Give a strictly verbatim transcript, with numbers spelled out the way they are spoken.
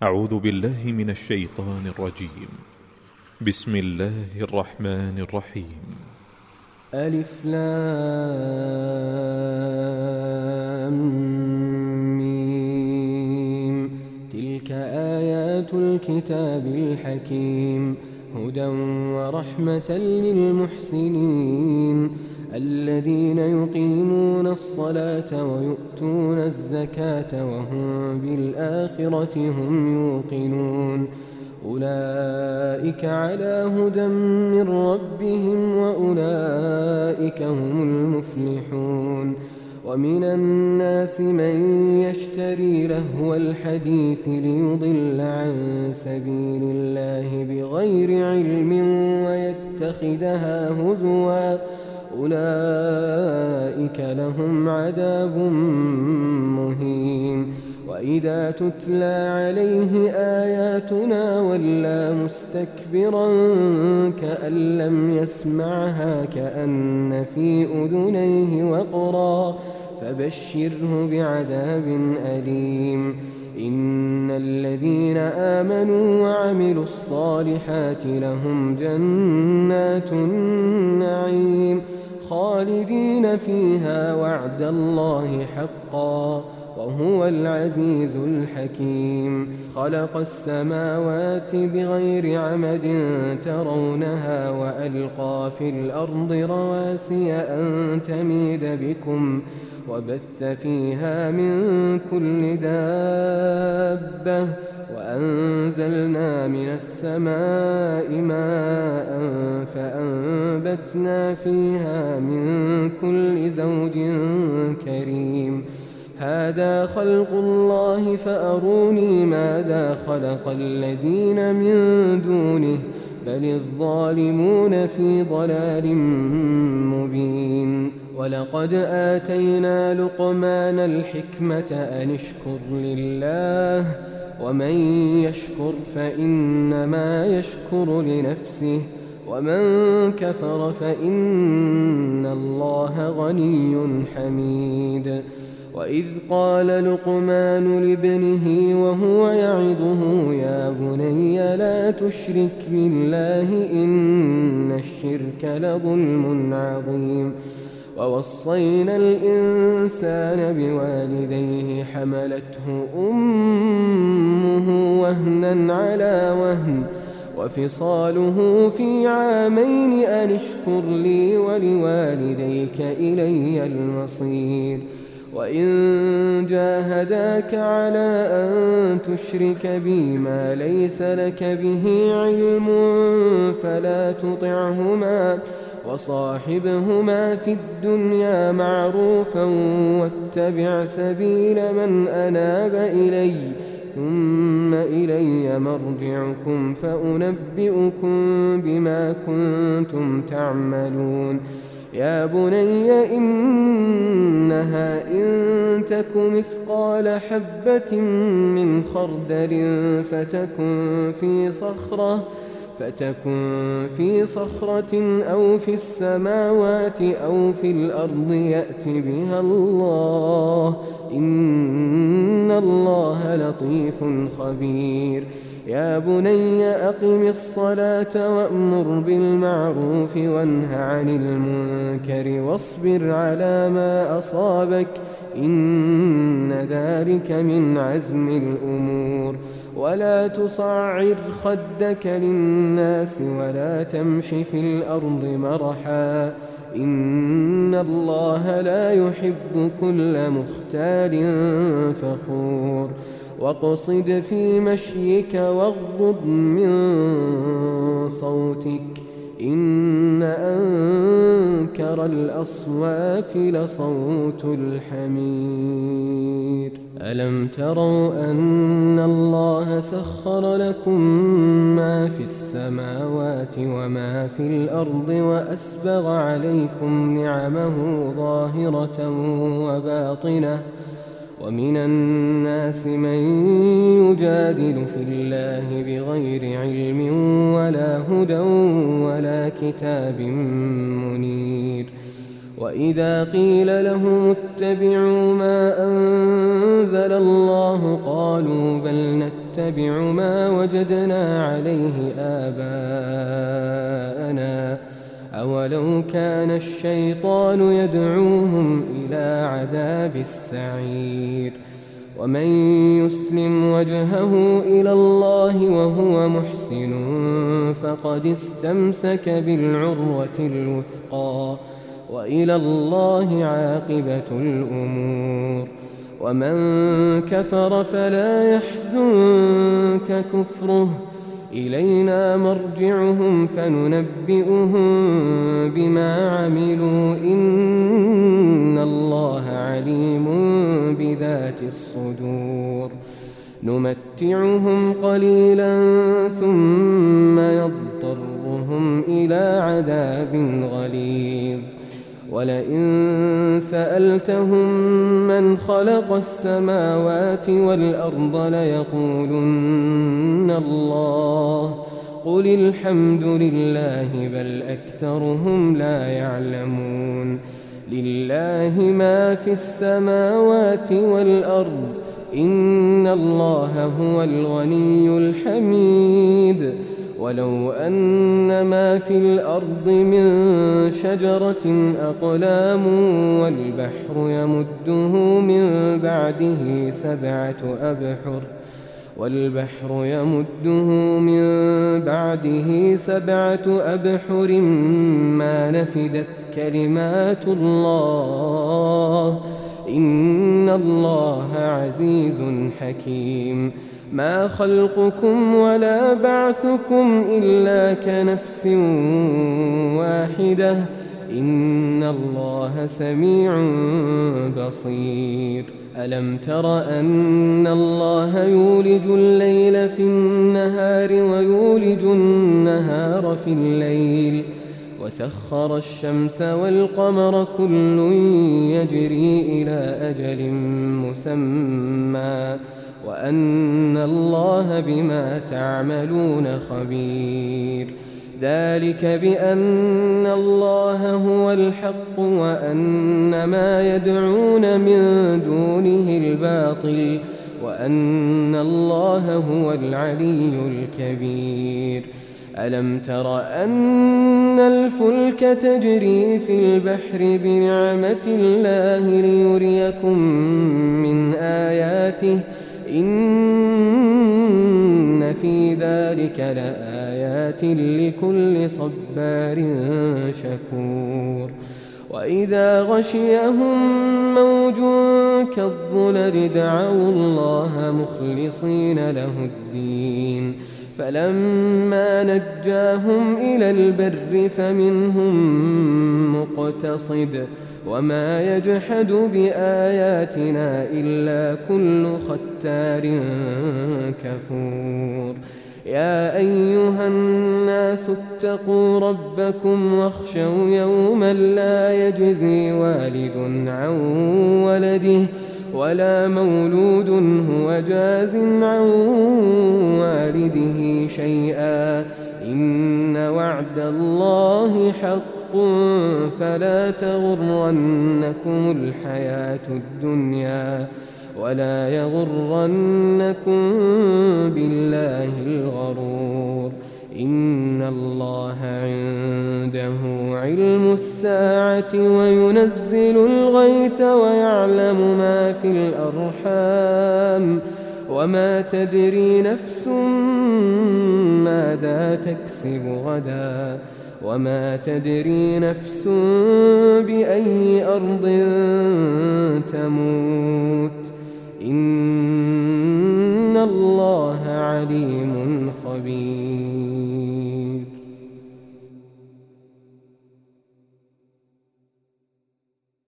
أعوذ بالله من الشيطان الرجيم. بسم الله الرحمن الرحيم. ألف لام ميم. تلك آيات الكتاب الحكيم، هدى ورحمة للمحسنين الذين يقيمون الصلاة ويؤتون الزكاة وهم بالآخرة هم يوقنون. أولئك على هدى من ربهم وأولئك هم المفلحون. ومن الناس من يشتري لهو الحديث ليضل عن سبيل الله بغير علم ويتخذها هزوا، أولئك لهم عذاب مهين. وإذا تتلى عليه آياتنا ولى مستكبرا كأن لم يسمعها كأن في أذنيه وقرا، فبشره بعذاب أليم. إن الذين آمنوا وعملوا الصالحات لهم جنات النعيم خالدين فيها وعد الله حقا وهو العزيز الحكيم. خلق السماوات بغير عمد ترونها وألقى في الأرض رواسي أن تميد بكم وبث فيها من كل دابة وأنزلنا من السماء ماء فأنبتنا فيها من كل زوج كريم. هذا خلق الله فأروني ماذا خلق الذين من دونه بل الظالمون في ضلال مبين. ولقد آتينا لقمان الحكمة أن اشكر لله ومن يشكر فإنما يشكر لنفسه ومن كفر فإن الله غني حميد. وإذ قال لقمان لابنه وهو يعظه يا بني لا تشرك بالله إن الشرك لظلم عظيم. ووصينا الإنسان بوالديه حملته أمه وهنا على وهن وفصاله في عامين أن اشكر لي ولوالديك إلي المصير. وإن جاهداك على أن تشرك بي ما ليس لك به علم فلا تطعهما وصاحبهما في الدنيا معروفا واتبع سبيل من أناب إلي ثم إلي مرجعكم فأنبئكم بما كنتم تعملون. يا بني إنها إن تك مثقال حبة من خردل فتكن في صخرة فتكن في صخرة أو في السماوات أو في الأرض يأت بها الله إن الله لطيف خبير. يا بني أقم الصلاة وأمر بالمعروف وانه عن المنكر واصبر على ما أصابك إن ذلك من عزم الأمور. ولا تصعر خدك للناس ولا تمش في الأرض مرحا إن الله لا يحب كل مختال فخور. واقصد في مشيك واغضض من صوتك إن أنكر الأصوات لصوت الحمير. ألم تروا أن الله سخر لكم ما في السماوات وما في الأرض وأسبغ عليكم نعمه ظاهرة وباطنة ومن الناس من يجادل في الله بغير علم ولا هدى ولا كتاب منير. وإذا قيل لهم اتبعوا ما أنزل الله قالوا بل نتبع نتبع ما وجدنا عليه آباءنا أولو كان الشيطان يدعوهم إلى عذاب السعير ومن يسلم وجهه إلى الله وهو محسن فقد استمسك بالعروة الوثقى وإلى الله عاقبة الأمور ومن كفر فلا يحزنك كفره إلينا مرجعهم فننبئهم بما عملوا إن الله عليم بذات الصدور نمتعهم قليلا ثم يضطرهم إلى عذاب غليظ ولئن سألتهم من خلق السماوات والأرض ليقولن الله قل الحمد لله بل أكثرهم لا يعلمون لله ما في السماوات والأرض إن الله هو الغني الحميد ولو أن ما في الأرض من شجرة أقلام والبحر يمده من بعده سبعة أبحر والبحر يمده من بعده سبعة أبحر ما نفدت كلمات الله إن الله عزيز حكيم ما خلقكم ولا بعثكم إلا كنفس واحدة إن الله سميع بصير ألم تر أن الله يولج الليل في النهار ويولج النهار في الليل وسخر الشمس والقمر كل يجري إلى أجل مسمى وأن الله بما تعملون خبير ذلك بأن الله هو الحق وأن ما يدعون من دونه الباطل وأن الله هو العلي الكبير ألم تر أن الفلك تجري في البحر بنعمة الله ليريكم من آياته إن في ذلك لآيات لكل صبار شكور وإذا غشيهم موج كالظلل دعوا الله مخلصين له الدين فلما نجاهم إلى البر فمنهم مقتصد وما يجحد بآياتنا إلا كل ختار كفور يا أيها الناس اتقوا ربكم واخشوا يوما لا يجزي والد عن ولده ولا مولود هو جاز عن والده شيئا إن وعد الله حق فلا تغرنكم الحياة الدنيا ولا يغرنكم بالله الغرور إن الله عنده علم الساعة وينزل الغيث ويعلم ما في الأرحام وما تدري نفس ماذا تكسب غدا وما تدري نفس بأي أرض تموت إن الله عليم خبير